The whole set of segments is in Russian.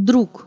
Друг.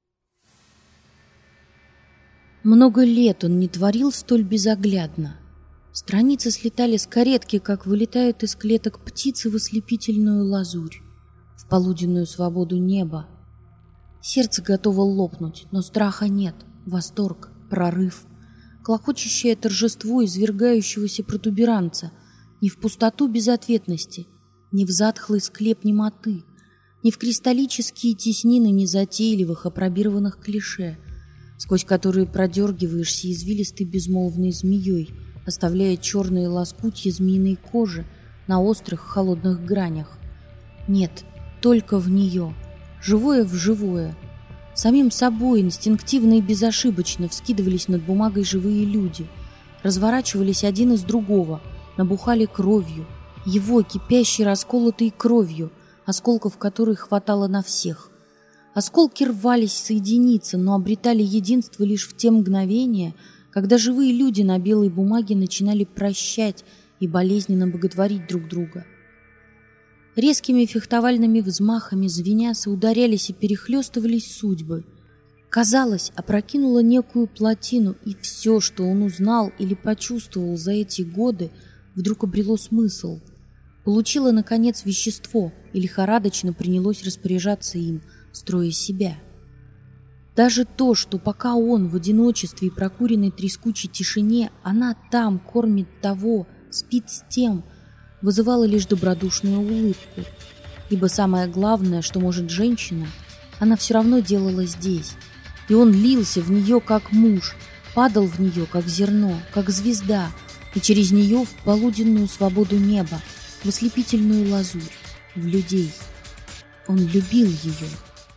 Много лет он не творил столь безоглядно. Страницы слетали с каретки, как вылетают из клеток птицы в ослепительную лазурь, в полуденную свободу неба. Сердце готово лопнуть, но страха нет. Восторг, прорыв, клокочущее торжество извергающегося протуберанца не в пустоту безответности, не в затхлый склеп немоты, не в кристаллические теснины незатейливых, опробированных клише, сквозь которые продергиваешься извилистой безмолвной змеей, оставляя черные лоскутья змеиной кожи на острых холодных гранях. Нет, только в нее, живое в живое. Самим собой инстинктивно и безошибочно вскидывались над бумагой живые люди, разворачивались один из другого, набухали кровью, его кипящей расколотой кровью, осколков которой хватало на всех. Осколки рвались соединиться, но обретали единство лишь в те мгновения, когда живые люди на белой бумаге начинали прощать и болезненно боготворить друг друга. Резкими фехтовальными взмахами звеняса ударялись и перехлестывались судьбы. Казалось, опрокинула некую плотину, и все, что он узнал или почувствовал за эти годы, вдруг обрело смысл. Получило, наконец, вещество и лихорадочно принялось распоряжаться им, строя себя. Даже то, что пока он в одиночестве и прокуренной трескучей тишине, она там кормит того, спит с тем, вызывало лишь добродушную улыбку, ибо самое главное, что может женщина, она все равно делала здесь, и он лился в нее как муж, падал в нее как зерно, как звезда, и через нее в полуденную свободу неба, в ослепительную лазурь, в людей. Он любил ее.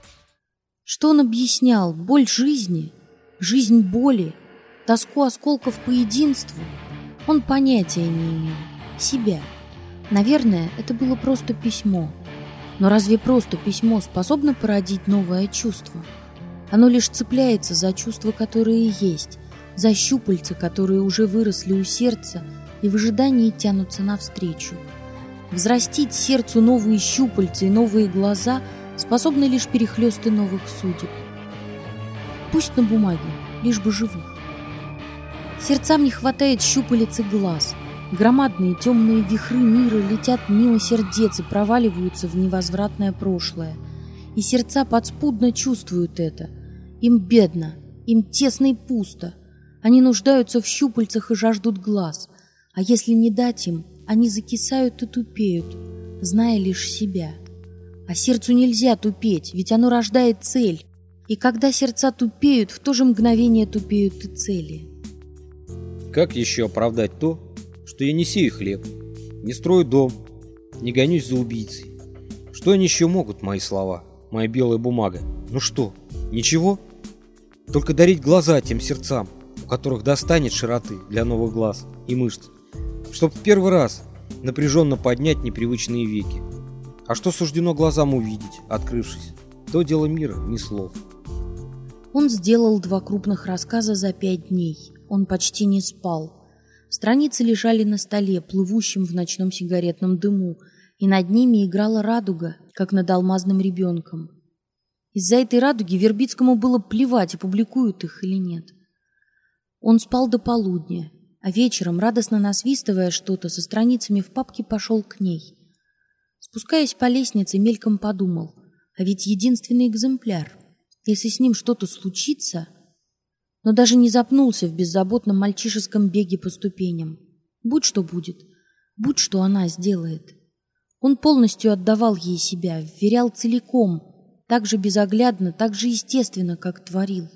Что он объяснял? Боль жизни, жизнь боли, тоску осколков по единству? Он понятия не имел. Себя. Наверное, это было просто письмо. Но разве просто письмо способно породить новое чувство? Оно лишь цепляется за чувства, которые есть, за щупальца, которые уже выросли у сердца и в ожидании тянутся навстречу. Взрастить сердцу новые щупальца и новые глаза способны лишь перехлесты новых судеб. Пусть на бумаге, лишь бы живых. Сердцам не хватает щупалец и глаз. Громадные темные вихры мира летят мимо сердец и проваливаются в невозвратное прошлое. И сердца подспудно чувствуют это. Им бедно, им тесно и пусто. Они нуждаются в щупальцах и жаждут глаз. А если не дать им, они закисают и тупеют, зная лишь себя. А сердцу нельзя тупеть, ведь оно рождает цель. И когда сердца тупеют, в то же мгновение тупеют и цели. Как еще оправдать то, что я не сею хлеб, не строю дом, не гонюсь за убийцей? Что они еще могут, мои слова, моя белая бумага? Ну что, ничего? Только дарить глаза тем сердцам, у которых достанет широты для новых глаз и мышц, чтоб в первый раз напряженно поднять непривычные веки. А что суждено глазам увидеть, открывшись, то дело мира, ни слов. Он сделал 2 крупных рассказа за 5 дней. Он почти не спал. Страницы лежали на столе, плывущем в ночном сигаретном дыму, и над ними играла радуга, как над алмазным ребенком. Из-за этой радуги Вербицкому было плевать, опубликуют их или нет. Он спал до полудня, а вечером, радостно насвистывая что-то, со страницами в папке пошел к ней. Спускаясь по лестнице, мельком подумал, а ведь единственный экземпляр. Если с ним что-то случится... Но даже не запнулся в беззаботном мальчишеском беге по ступеням. Будь что будет, будь что она сделает. Он полностью отдавал ей себя, вверял целиком, так же безоглядно, так же естественно, как творил.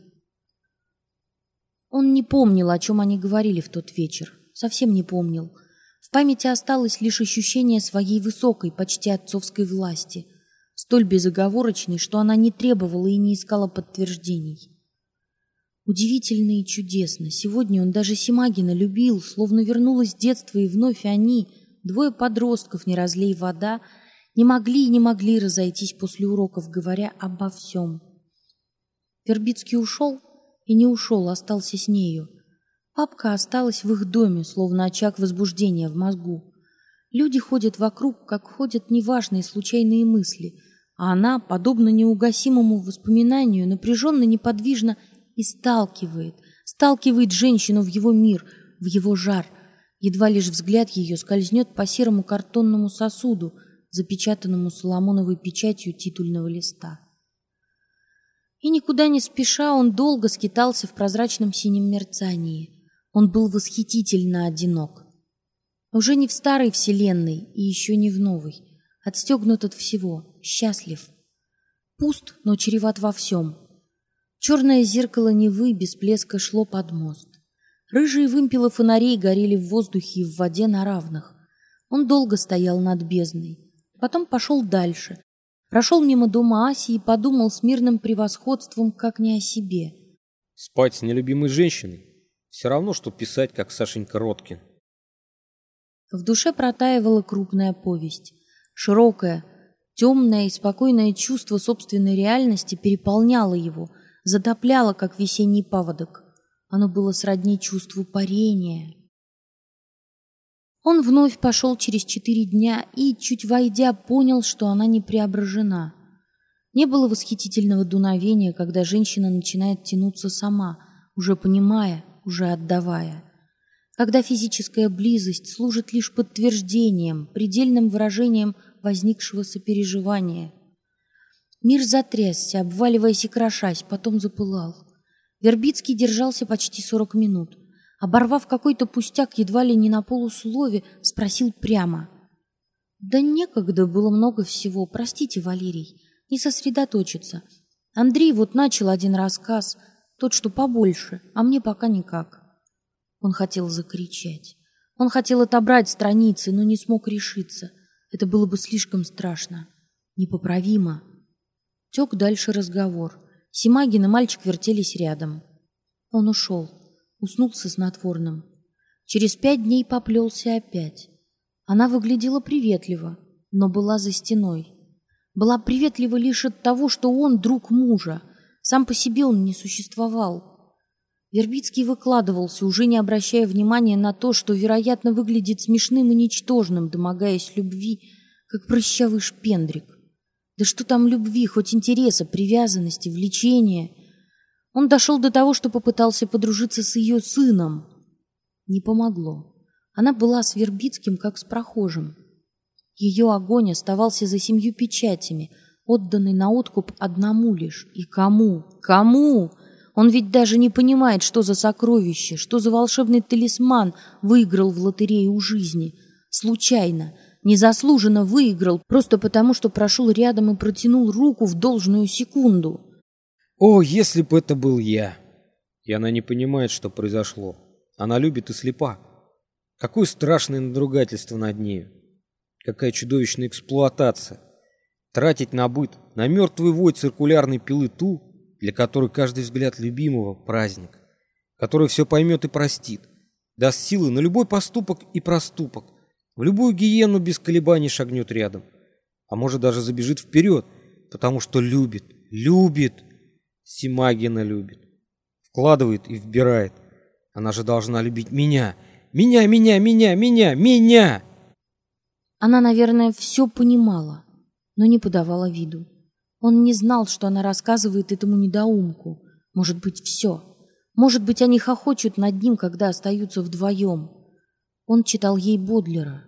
Он не помнил, о чем они говорили в тот вечер, совсем не помнил. В памяти осталось лишь ощущение своей высокой, почти отцовской власти, столь безоговорочной, что она не требовала и не искала подтверждений. Удивительно и чудесно. Сегодня он даже Симагина любил, словно вернулось детство, и вновь они, 2 подростков, не разлей вода, не могли и не могли разойтись после уроков, говоря обо всем. Вербицкий ушел и не ушел, остался с нею. Папка осталась в их доме, словно очаг возбуждения в мозгу. Люди ходят вокруг, как ходят неважные случайные мысли, а она, подобно неугасимому воспоминанию, напряженно, неподвижно и сталкивает женщину в его мир, в его жар. Едва лишь взгляд ее скользнет по серому картонному сосуду, запечатанному соломоновой печатью титульного листа. И никуда не спеша он долго скитался в прозрачном синем мерцании. Он был восхитительно одинок. Уже не в старой вселенной и еще не в новой. Отстегнут от всего, счастлив. Пуст, но чреват во всем. Черное зеркало Невы без блеска шло под мост. Рыжие вымпелы фонарей горели в воздухе и в воде на равных. Он долго стоял над бездной. Потом пошел дальше. Прошел мимо дома Аси и подумал с мирным превосходством, как не о себе. Спать с нелюбимой женщиной все равно, что писать, как Сашенька Роткин. В душе протаивала крупная повесть. Широкое, темное и спокойное чувство собственной реальности переполняло его, затопляло, как весенний паводок. Оно было сродни чувству парения. Он вновь пошел через 4 дня и, чуть войдя, понял, что она не преображена. Не было восхитительного дуновения, когда женщина начинает тянуться сама, уже понимая, уже отдавая. Когда физическая близость служит лишь подтверждением, предельным выражением возникшего сопереживания. Мир затрясся, обваливаясь и крошась, потом запылал. Вербицкий держался почти 40 минут. Оборвав какой-то пустяк едва ли не на полуслове, спросил прямо. «Да некогда, было много всего. Простите, Валерий, не сосредоточиться. Андрей вот начал один рассказ, тот, что побольше, а мне пока никак». Он хотел закричать. Он хотел отобрать страницы, но не смог решиться. Это было бы слишком страшно. Непоправимо. Тек дальше разговор. Симагин и мальчик вертелись рядом. Он ушел. Уснул со снотворным. Через 5 дней поплелся опять. Она выглядела приветливо, но была за стеной. Была приветлива лишь от того, что он друг мужа. Сам по себе он не существовал. Вербицкий выкладывался, уже не обращая внимания на то, что, вероятно, выглядит смешным и ничтожным, домогаясь любви, как прыщавый шпендрик. Да что там любви, хоть интереса, привязанности, влечения. Он дошел до того, что попытался подружиться с ее сыном. Не помогло. Она была с Вербицким, как с прохожим. Ее огонь оставался за 7 печатями, отданный на откуп одному лишь. И кому? Кому? Он ведь даже не понимает, что за сокровище, что за волшебный талисман выиграл в лотерею жизни. Случайно, незаслуженно выиграл, просто потому, что прошел рядом и протянул руку в должную секунду. О, если бы это был я! И она не понимает, что произошло. Она любит и слепа. Какое страшное надругательство над нею. Какая чудовищная эксплуатация. Тратить на быт, на мертвый вой циркулярной пилы ту, для которой каждый взгляд любимого — праздник, который все поймет и простит, даст силы на любой поступок и проступок, в любую гиену без колебаний шагнет рядом, а может даже забежит вперед, потому что любит, любит, Симагина любит, вкладывает и вбирает. Она же должна любить меня, меня, меня, меня, меня, меня. Она, наверное, все понимала, но не подавала виду. Он не знал, что она рассказывает этому недоумку. Может быть, все. Может быть, они хохочут над ним, когда остаются вдвоем. Он читал ей Бодлера.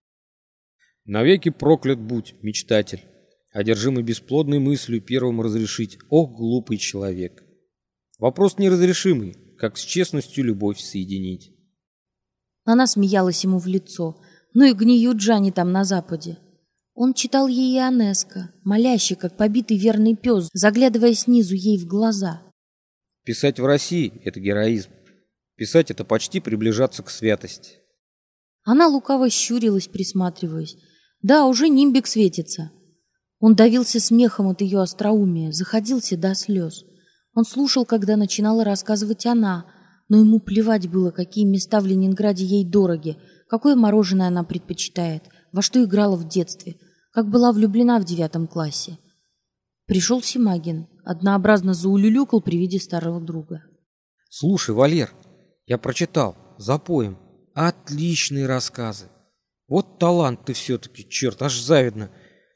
«Навеки проклят будь, мечтатель, одержимый бесплодной мыслью первым разрешить, ох, глупый человек. Вопрос неразрешимый, как с честностью любовь соединить». Она смеялась ему в лицо. Ну и гниют же они там на Западе. Он читал ей Ионеско, молящий, как побитый верный пес, заглядывая снизу ей в глаза. Писать в России — это героизм. Писать — это почти приближаться к святости. Она лукаво щурилась, присматриваясь. Да, уже нимбик светится. Он давился смехом от ее остроумия, заходился до слез. Он слушал, когда начинала рассказывать она, но ему плевать было, какие места в Ленинграде ей дороги, какое мороженое она предпочитает, во что играла в детстве, как была влюблена в 9 классе. Пришел Симагин, однообразно заулюлюкал при виде старого друга. «Слушай, Валер, я прочитал, запоем. Отличные рассказы. Вот талант ты все-таки, черт, аж завидно.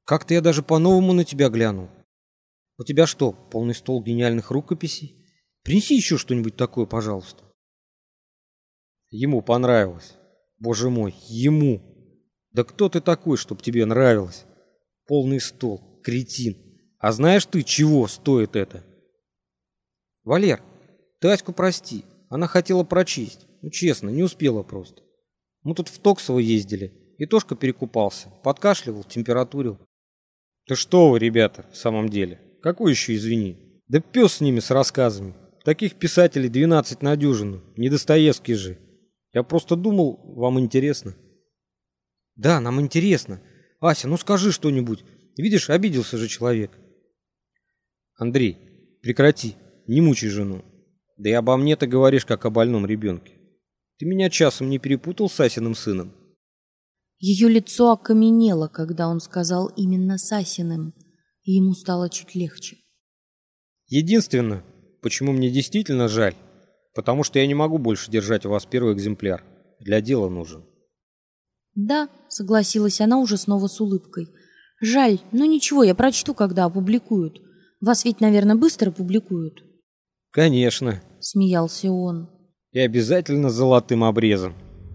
Как-то я даже по-новому на тебя глянул. У тебя что, полный стол гениальных рукописей? Принеси еще что-нибудь такое, пожалуйста. Ему понравилось. Боже мой, ему. Да кто ты такой, чтоб тебе нравилось? Полный стол, кретин. А знаешь ты, чего стоит это? Валер, ты Аську прости. Она хотела прочесть. Ну, честно, не успела просто. Мы тут в Токсово ездили. И Тошка перекупался. Подкашливал, температурил. Да что вы, ребята, в самом деле. Какой еще извини? Да пес с ними, с рассказами. Таких писателей 12 на дюжину. Не Достоевский же. Я просто думал, вам интересно. Да, нам интересно. Ася, ну скажи что-нибудь. Видишь, обиделся же человек. Андрей, прекрати. Не мучай жену. Да и обо мне ты говоришь, как о больном ребенке. Ты меня часом не перепутал с Асиным сыном? Ее лицо окаменело, когда он сказал именно с Асиным, и ему стало чуть легче. Единственное, почему мне действительно жаль, потому что я не могу больше держать у вас первый экземпляр. Для дела нужен. Да, согласилась она уже снова с улыбкой. Жаль, но ничего, я прочту, когда опубликуют. Вас ведь, наверное, быстро публикуют. Конечно, Смеялся он. и обязательно с золотым обрезом.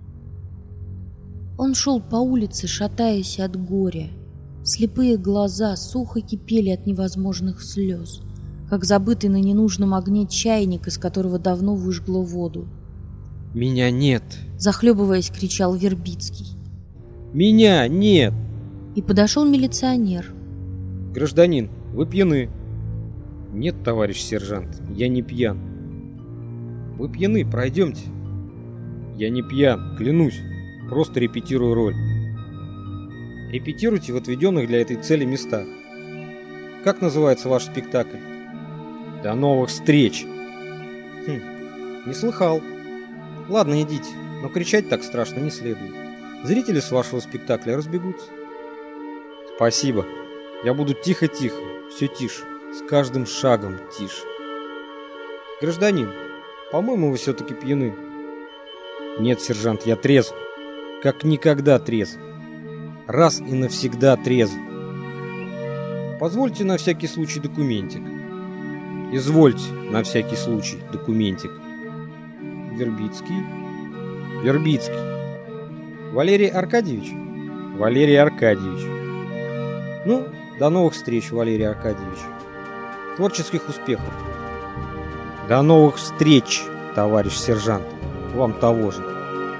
Он шел по улице, шатаясь от горя. Слепые глаза сухо кипели от невозможных слез, как забытый на ненужном огне чайник, из которого давно выжгло воду. Меня нет. Захлебываясь, кричал Вербицкий. Меня нет. И подошел милиционер. Гражданин, вы пьяны. Нет, товарищ сержант, я не пьян. Вы пьяны, пройдемте. Я не пьян, клянусь. Просто репетирую роль. Репетируйте в отведенных для этой цели местах. Как называется ваш спектакль? До новых встреч. Не слыхал. Ладно, идите, но кричать так страшно не следует. Зрители с вашего спектакля разбегутся. Спасибо. Я буду тихо-тихо, все тише, с каждым шагом тише. Гражданин, по-моему, вы все-таки пьяны. Нет, сержант, я трезв. Как никогда трезв. Раз и навсегда трезв. Позвольте на всякий случай документик. Извольте на всякий случай документик. Вербицкий. Вербицкий. Валерий Аркадьевич? Валерий Аркадьевич. Ну, до новых встреч, Валерий Аркадьевич. Творческих успехов. До новых встреч, товарищ сержант. Вам того же.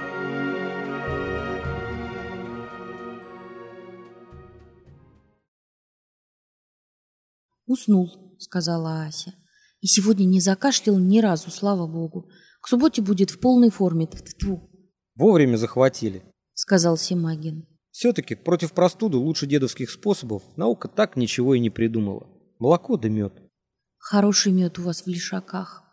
«Уснул», — сказала Ася. «И сегодня не закашлял ни разу, слава богу. К субботе будет в полной форме». Тьфу-тьфу. Вовремя захватили, сказал Семагин. Все-таки против простуды лучше дедовских способов наука так ничего и не придумала. Молоко да мед. Хороший мед у вас в Лишаках.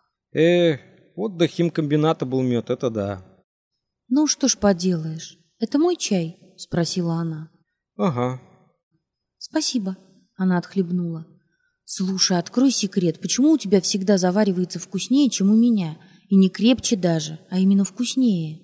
Вот до химкомбината был мед, это да. Ну что ж поделаешь. Это мой чай? Спросила она. Ага. Спасибо. Она отхлебнула. Слушай, открой секрет. Почему у тебя всегда заваривается вкуснее, чем у меня? И не крепче даже, а именно вкуснее.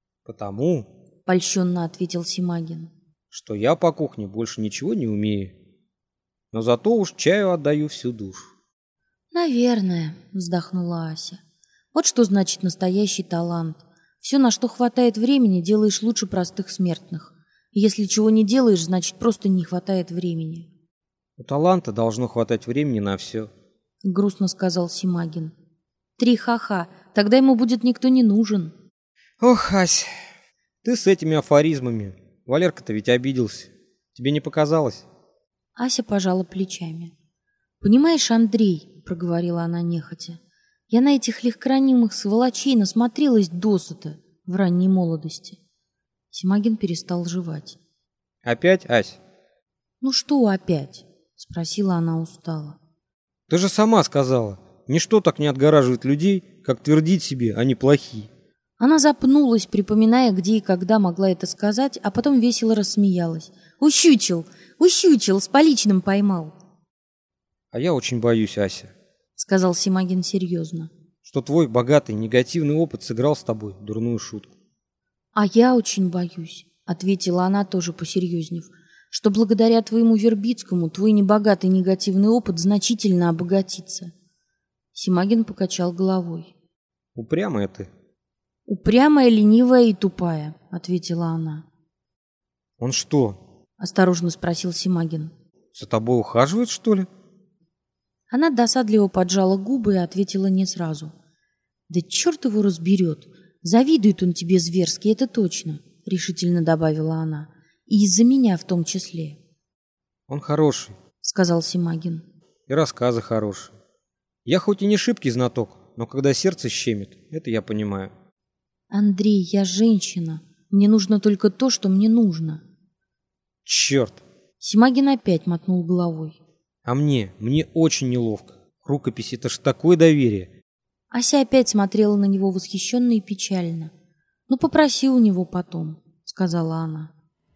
Потому, польщенно ответил Семагин, что я по кухне больше ничего не умею. Но зато уж чаю отдаю всю душу. Наверное, вздохнула Ася. Вот что значит настоящий талант. Все, на что хватает времени, делаешь лучше простых смертных. И если чего не делаешь, значит просто не хватает времени. У таланта должно хватать времени на все. Грустно сказал Семагин. 3 ха-ха, тогда ему будет никто не нужен. Ох, Ась, ты с этими афоризмами. Валерка-то ведь обиделся. Тебе не показалось? Ася пожала плечами. Понимаешь, Андрей, проговорила она нехотя, я на этих легкоранимых сволочей насмотрелась досыта в ранней молодости. Семагин перестал жевать. Опять, Ась? Ну что опять? Спросила она устало. Ты же сама сказала, ничто так не отгораживает людей, как твердить себе, они плохие. Она запнулась, припоминая, где и когда могла это сказать, а потом весело рассмеялась. Ущучил, с поличным поймал. А я очень боюсь, Ася, сказал Семагин серьезно, что твой богатый негативный опыт сыграл с тобой дурную шутку. А я очень боюсь, ответила она, тоже посерьезнев, что благодаря твоему Вербицкому твой небогатый негативный опыт значительно обогатится. Симагин покачал головой. Упрямая ты. Упрямая, ленивая и тупая, ответила она. Он что? Осторожно спросил Симагин. За тобой ухаживает, что ли? Она досадливо поджала губы и ответила не сразу. Да черт его разберет. Завидует он тебе зверски, это точно, решительно добавила она. И из-за меня в том числе. Он хороший, сказал Симагин. И рассказы хорошие. Я хоть и не шибкий знаток, но когда сердце щемит, это я понимаю. Андрей, я женщина. Мне нужно только то, что мне нужно. Черт! Симагин опять мотнул головой. А мне очень неловко. Рукопись — это ж такое доверие. Ася опять смотрела на него восхищенно и печально. «Ну, попроси у него потом», — сказала она.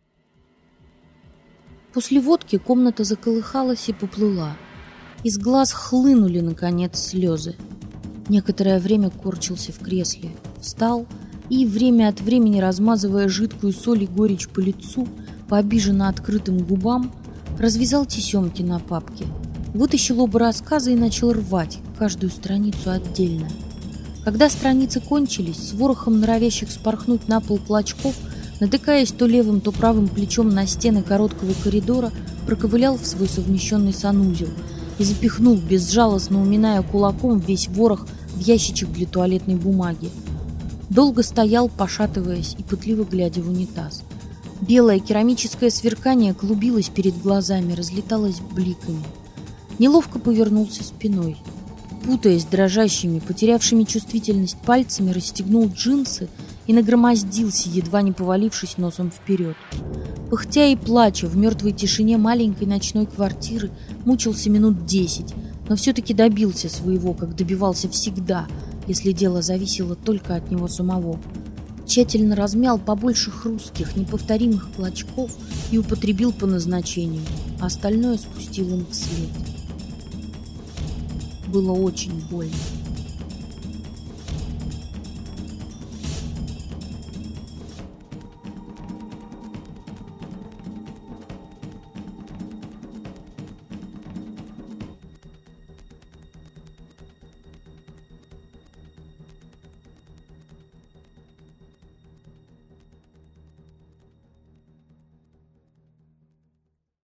После водки комната заколыхалась и поплыла. Из глаз хлынули, наконец, слезы. Некоторое время корчился в кресле, встал и, время от времени размазывая жидкую соль и горечь по лицу, по обиженно открытым губам, развязал тесемки на папке, вытащил оба рассказа и начал рвать каждую страницу отдельно. Когда страницы кончились, с ворохом норовящих спорхнуть на пол клочков, натыкаясь то левым, то правым плечом на стены короткого коридора, проковылял в свой совмещенный санузел и запихнул, безжалостно уминая кулаком, весь ворох в ящичек для туалетной бумаги. Долго стоял, пошатываясь и пытливо глядя в унитаз. Белое керамическое сверкание клубилось перед глазами, разлеталось бликами. Неловко повернулся спиной. Путаясь дрожащими, потерявшими чувствительность пальцами, расстегнул джинсы и нагромоздился, едва не повалившись носом вперед. Пыхтя и плача в мертвой тишине маленькой ночной квартиры, мучился минут 10, но все-таки добился своего, как добивался всегда, если дело зависело только от него самого. Тщательно размял побольше хрустких, неповторимых клочков и употребил по назначению, а остальное спустил им вслед. Было очень больно.